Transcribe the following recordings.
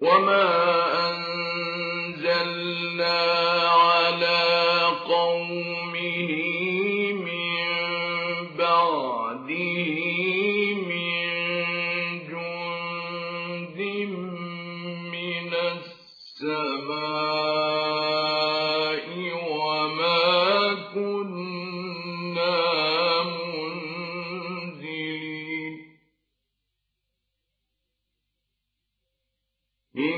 وما أنزلنا على قومه من بعده من جند من السماء وما كنا منزلين إن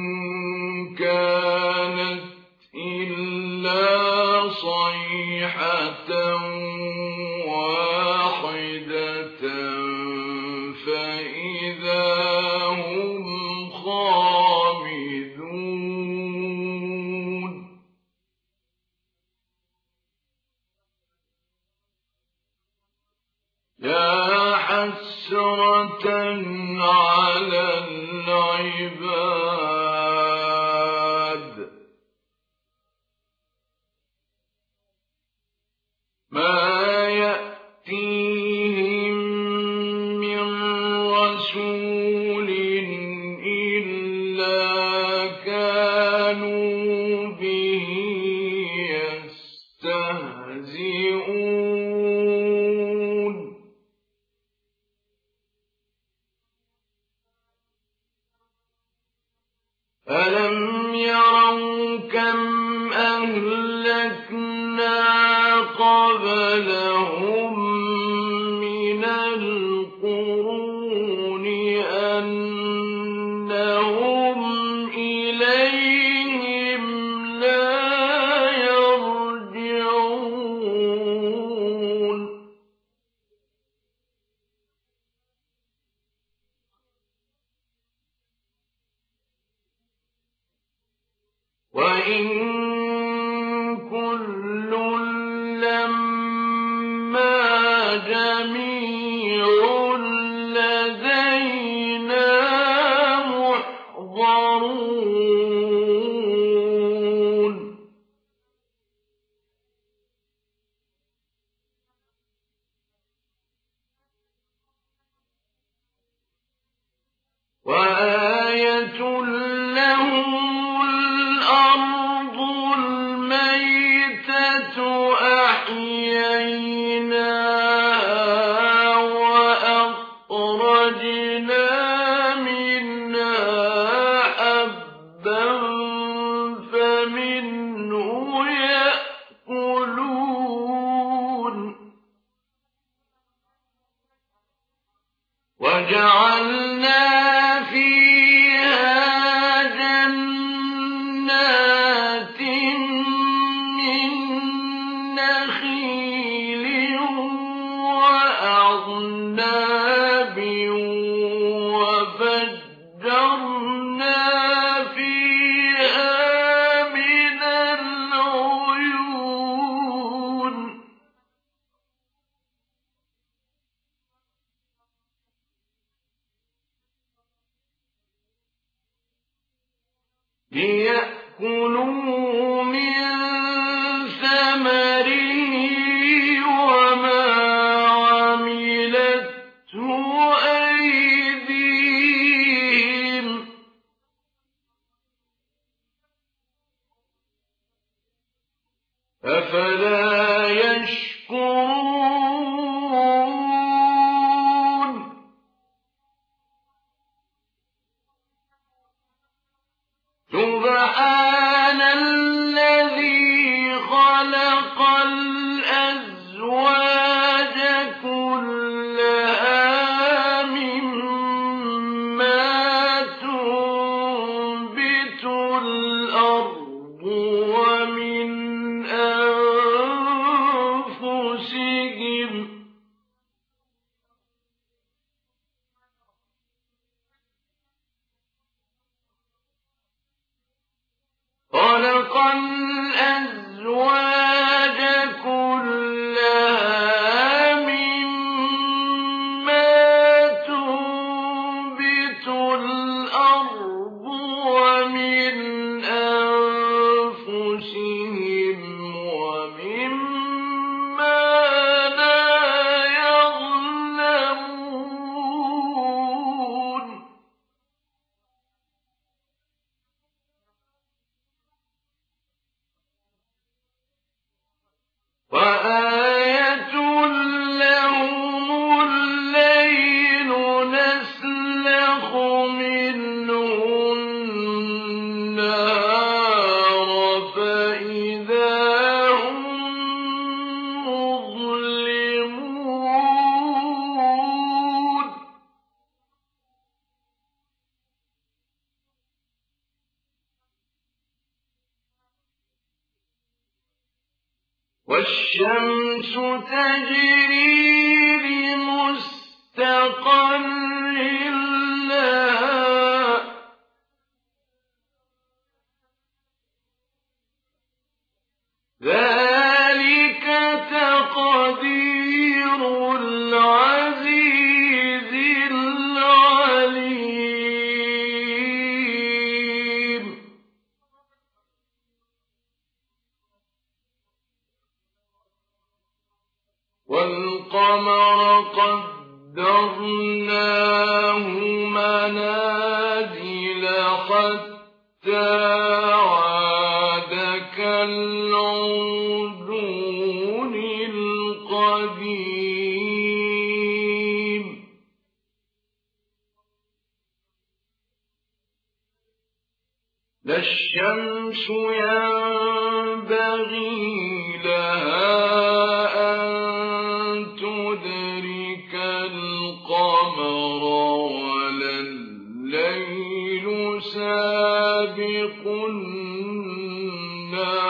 كانت إلا صيحة واحدة فإذا هم خامدون يا حسرة على العباد ما يأتيهم من رسول إلا كانوا به يستهزئون ألم يروا كم أهلكنا قبلهم من القرون أنهم إليهم لا يرجعون وإن كل لما جميع لدينا محضرون وآية لهم الأرض الميتة أحييناها وأخرجنا منها حبا فمنه يأكلون وجعلنا فيها جنات من نخيل وأعناب وفجرنا فيها من العيون ليأكلوا من ثمره وما عملته أيديهم أفلا يشكرون سبحان الذي خلق الأزواج كلها مما تنبت الأرض ومن أنفسهم خلق الأزواج كلها مما تنبت الأرض ومن أنفسهم ومما لا يعلمون وآية لهم الليل نسلخ منه النهار فإذا هم مظلمون والشمس تجري لمستقر لها ذلك تقدير العزيز العليم والقمر قدرناه منازل حتى عاد كالعرجون القديم لا الشمس ينبغي لها أن تدرك القمر ولا الليل سابق النهار